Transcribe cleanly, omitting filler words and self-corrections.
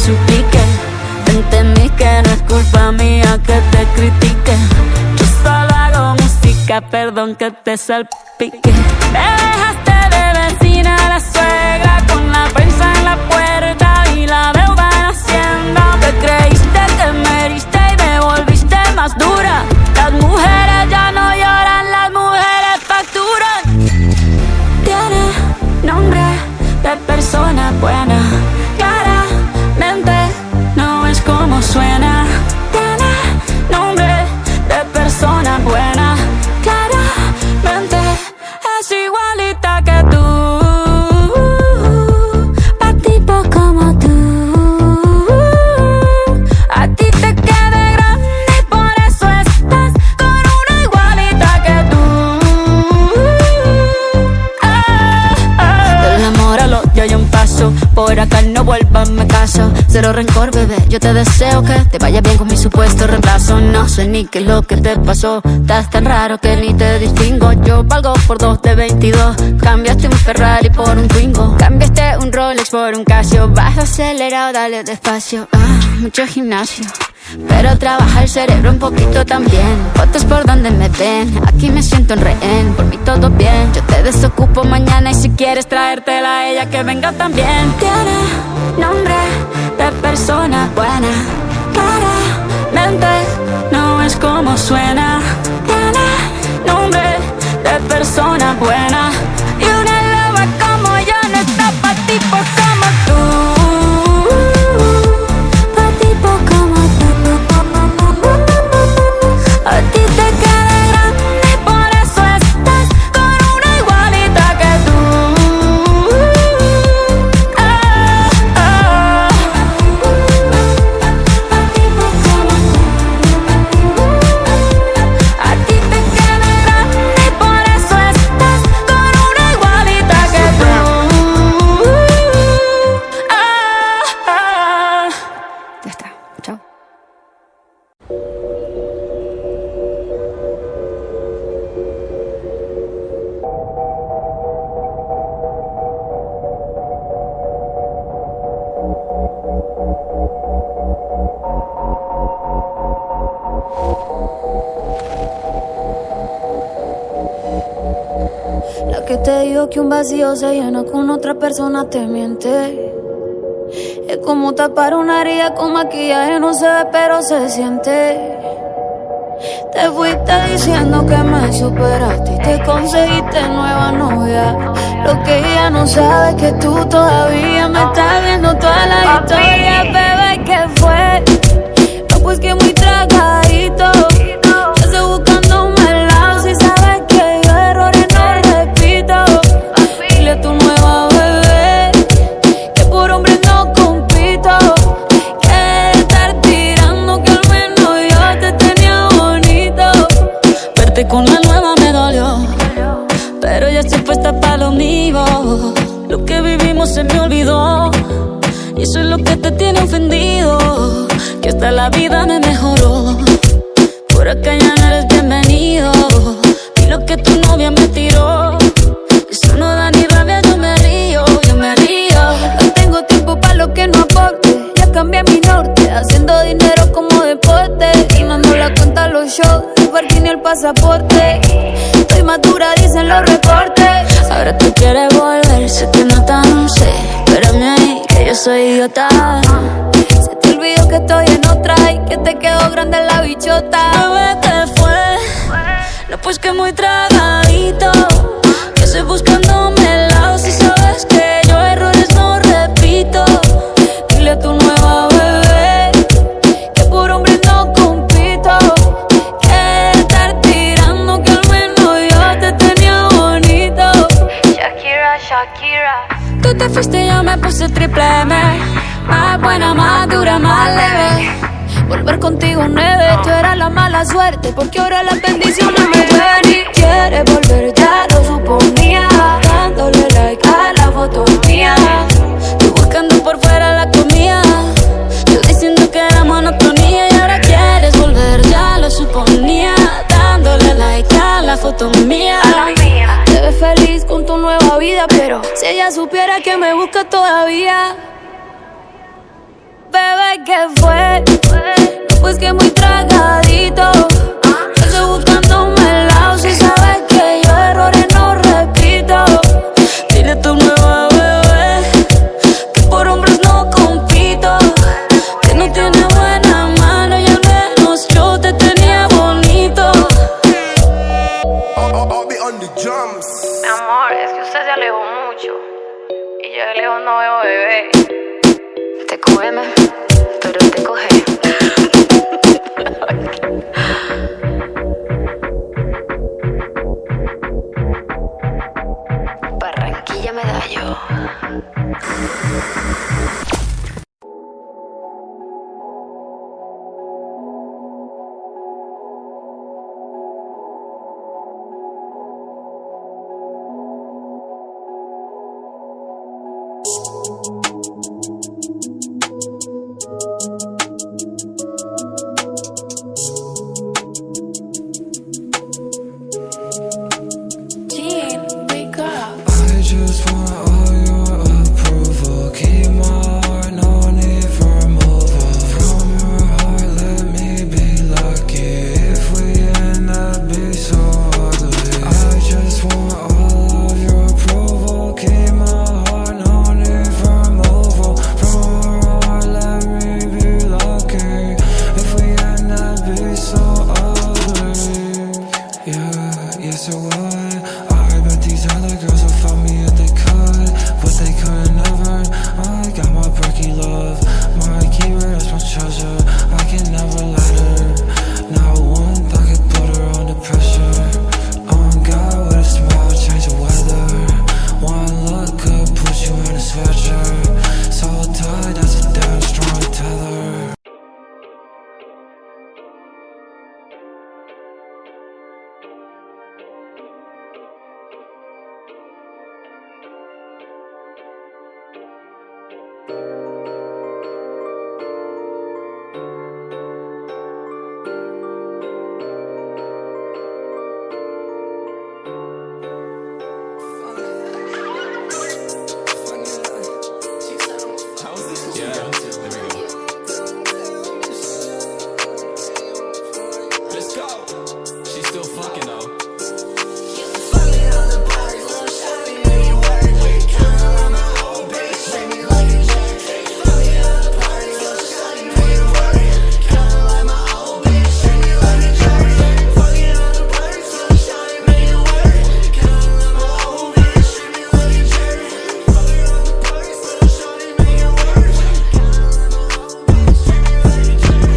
suplique. Entendí que no es culpa mía que te critique. Yo solo hago música, perdón que te salpique. Me dejaste de vecina a la suegra, con la prensa en la puerta y la deuda en Hacienda. Te creíste que me heriste y me volviste más dura. Las mujeres ya no lloran, las mujeres facturan. Tiene nombre de persona buena, claramente no es como suena. Tiene nombre de persona buena, claramente es igualita que tú. Pa' tipo como tú, a ti te queda grande y por eso estás con una igualita que tú. Del amor al odio hay un paso, por acá no vuelvas, me caso. Cero rencor, bebé, yo te deseo que te vaya bien con mi supuesto reemplazo. No sé ni qué es lo que te pasó, estás tan raro que ni te distingo. Yo valgo por 2 de 22, cambiaste un Ferrari por un Twingo. Cambiaste un Rolex por un Casio, vas acelerado, dale despacio. Mucho gimnasio, pero trabaja el cerebro un poquito también. Fotos por donde me ven, aquí me siento en rehén. Por mí todo bien, yo te desocupo mañana. Y si quieres traértela a ella, que venga también. Tiene nombre de persona buena, claramente no es como suena. Tiene nombre de persona buena, y una loba como yo no está pa' tipos como tú. A ti te queda grande y por eso estás con una igualita que tú. A ti te queda grande y por eso estás con una igualita que tú. Ya está, chao. La que te dijo que un vacío se llena con otra persona te miente. Es como tapar una herida con maquillaje, no se ve pero se siente. Te fuiste diciendo que me superaste y te conseguiste nueva novia. Lo que ella no sabe es que tú todavía me estás viendo toda la historia. Bebé, ¿qué fue? No, pues que muy tragadito. Yo estoy buscándome el lado. Si sabes que yo errores no repito. Dile a tu nueva bebé que por hombre no compito. Que estar tirando, que al menos yo te tenía bonito. Verte con la nueva me dolió, pero ya estoy puesta pa' lo mío. Lo que vivimos se me olvidó, y eso es lo que te tiene ofendido. Que hasta la vida me mejoró. Por acá ya no eres bienvenido, y lo que tu novia me tiró, eso no da ni rabia, yo me río, yo me río. No tengo tiempo pa' lo que no aporte. Ya cambié mi norte, haciendo dinero como deporte. Y no ando la cuenta a los shows, el parking y el pasaporte. Estoy madura, dicen los reportes. Ahora tú quieres volver, sé que no tan sé, espérame ahí, que yo soy idiota. Se te olvidó que estoy en otra y que te quedó grande la bichota. Bebé, ¿qué fue? No, pues que muy tragadito, que estoy buscándome el lado. Si sabes que yo errores no repito. Dile a tu nueva bebé que por hombre no compito. Que estar tirando, que al menos yo te tenía bonito. Shakira, Shakira. Tú te fuiste y yo me puse triple M. Más buena, más dura, más leve. Volver contigo 9, tú eras la mala suerte, porque ahora las bendiciones me ven. Y quieres volver, ya lo suponía, dándole like a la foto mía. Tú buscando por fuera la comida, yo diciendo que era monotonía. Y ahora quieres volver, ya lo suponía, dándole like a la foto mía. Te ves feliz con tu nueva vida, pero si ella supiera que me busca todavía. bebé, ¿qué fue? No, pues que muy tragadito.